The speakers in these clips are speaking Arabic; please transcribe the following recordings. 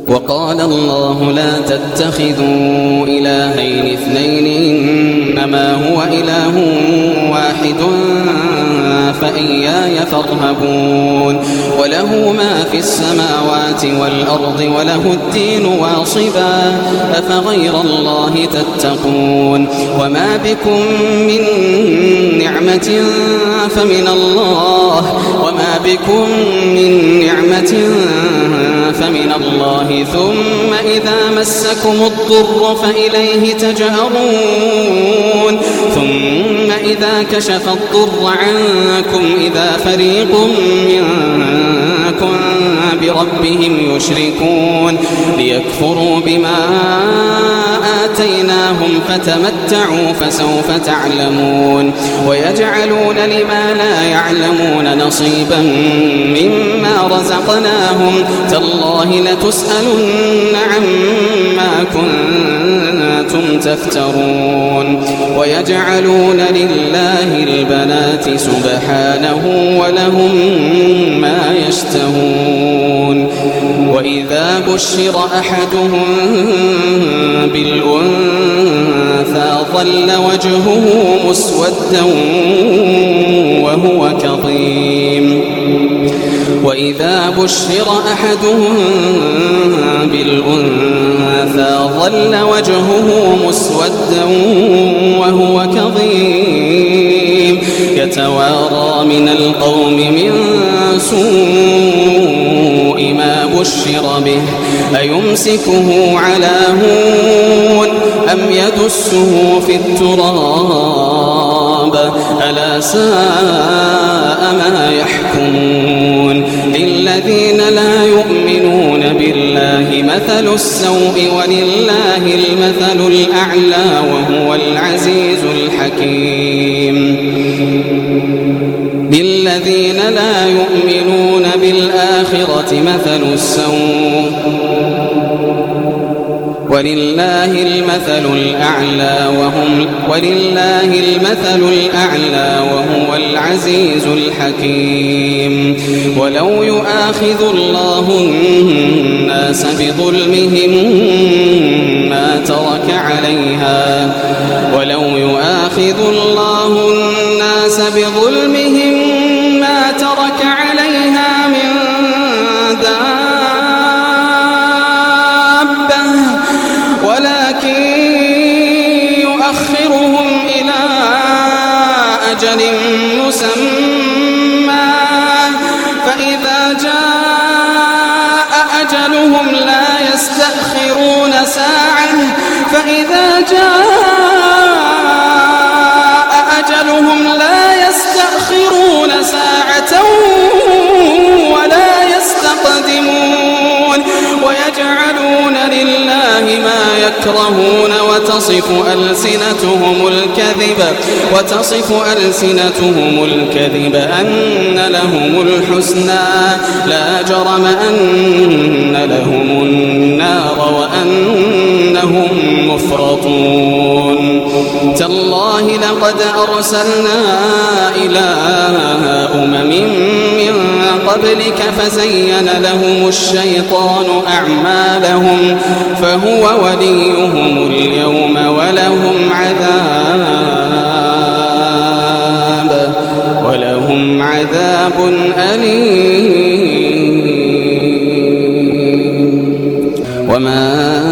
وقال الله لا تتخذوا إلهين اثنين إنما هو إله واحد فإياي فارهبون وله ما في السماوات والأرض وله الدين واصبا أفغير الله تتقون وما بكم من نعمة فمن الله وما بكم من نعمة فمن الله ثم إذا مسكم الضر فإليه تجأرون ثم إذا كشف الضر عنكم إذا فريق منكم بربهم يشركون ليكفروا بما آتيناهم فتمتعوا فسوف تعلمون ويجعلون لما لا يعلمون نصيبا مما رزقناهم تالله لتسألن عما كنتم تفترون ويجعلون لله البنات سبحانه ولهم ما يشتهون وإذا بشر أحدهم بالأنثى ظل وجهه مسودا وهو كظيم وإذا بشر أحدهم بالأنثى ظل وجهه مسودا وهو كظيم يتوارى من القوم من سوء ما بشر به أيمسكه على هون أم يدسه في التراب ألا ساء ما يحكمون للذين لا يؤمنون بالله مثل السوء ولله المثل الأعلى وهو العزيز الحكيم للذين لا يؤمنون بالآخرة مثل السوء ولله المثل الأعلى وهو العزيز الحكيم ولو يؤاخذ الله الناس بظلمهم ما ترك عليها من دابة ولكن يؤخرهم إلى أجل مسمى فإذا جاء أجلهم لا يستأخرون ساعة ولا يستقدمون ويجعلون لله ما يكرهون وتصف ألسنتهم الكذب أن لهم الحسنى لا جرم أن لهم النار وأنهم مفرطون تالله لقد أرسلنا إلى أمم من قبلك فزين لهم الشيطان أعمالهم فهو وليهم اليوم ولهم عذاب أليم وما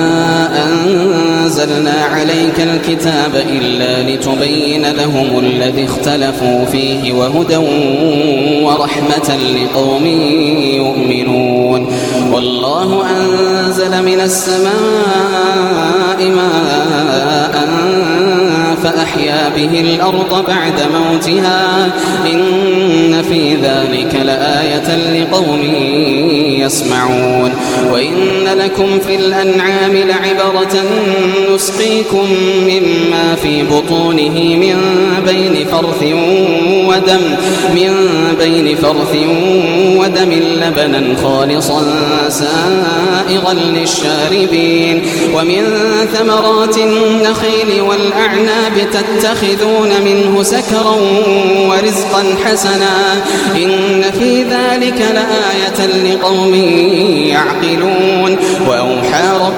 أنزلنا عليك الكتاب إلا لتبين لهم الذي اختلفوا فيه وهدى ورحمة لقوم يؤمنون والله أنزل من السماء ماء فأحيا به الأرض بعد موتها إن في ذلك لآية لقوم يسمعون وإن لكم في الأنعام لعبرة نسقيكم مما في بطونه من بين فرث ودم لبنا خالصا سائغا للشاربين ومن ثمرات النخيل والأعناب تتخذون منه سكرا ورزقا حسنا إن في ذلك لآية لقوم يعقلون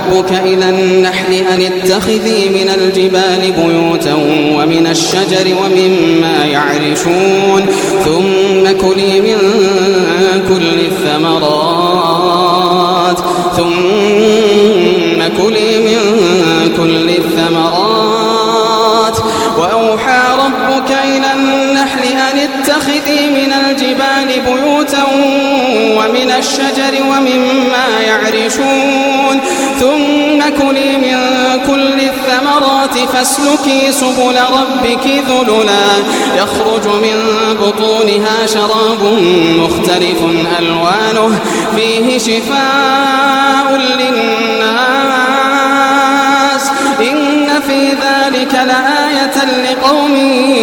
ربك إلى النحل أن اتخذي من الجبال بيوتا ومن الشجر ومما يعرشون ثم كلي من كل الثمرات وأوحى ربك إلى النحل أن اتخذي من الجبال بيوتا ومن الشجر ومما يعرشون ثم كلي من كل الثمرات فاسلكي سبل ربك ذللا يخرج من بطونها شراب مختلف ألوانه فيه شفاء للناس إن في ذلك لآية لقوم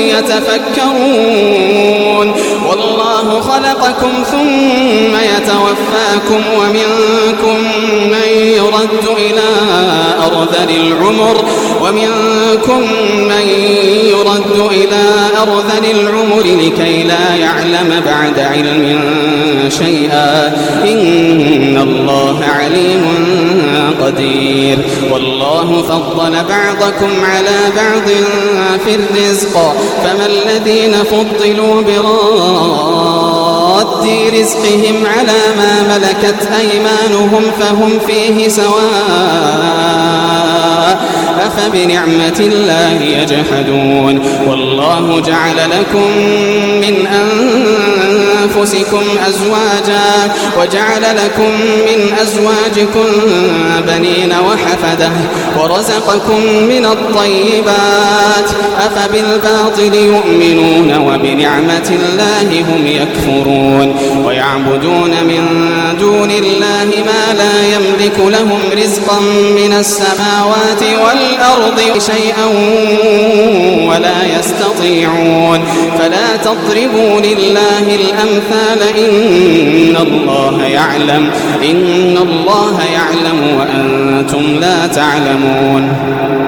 يتفكرون والله خلقكم ثم يتوفاكم ومنكم من يرد إلى أرذل العمر لكي لا يعلم بعد علم شيئا إن الله عليم قدير والله فضل بعضكم على بعض في الرزق فما الذين فضلوا براد رزقهم على ما ملكت أيمانهم فهم فيه سواء أفبنعمة الله يجحدون والله جعل لكم من أنفسكم أزواجا وجعل لكم من أزواجكم بنين وحفدة ورزقكم من الطيبات أفبالباطل يؤمنون وبنعمة الله هم يكفرون ويعبدون من دون الله ما لا يملك لهم رزقا من السماوات والأرض شيئا ولا يستطيعون فلا تضربوا لله الأمثال إن الله يعلم وأنتم لا تعلمون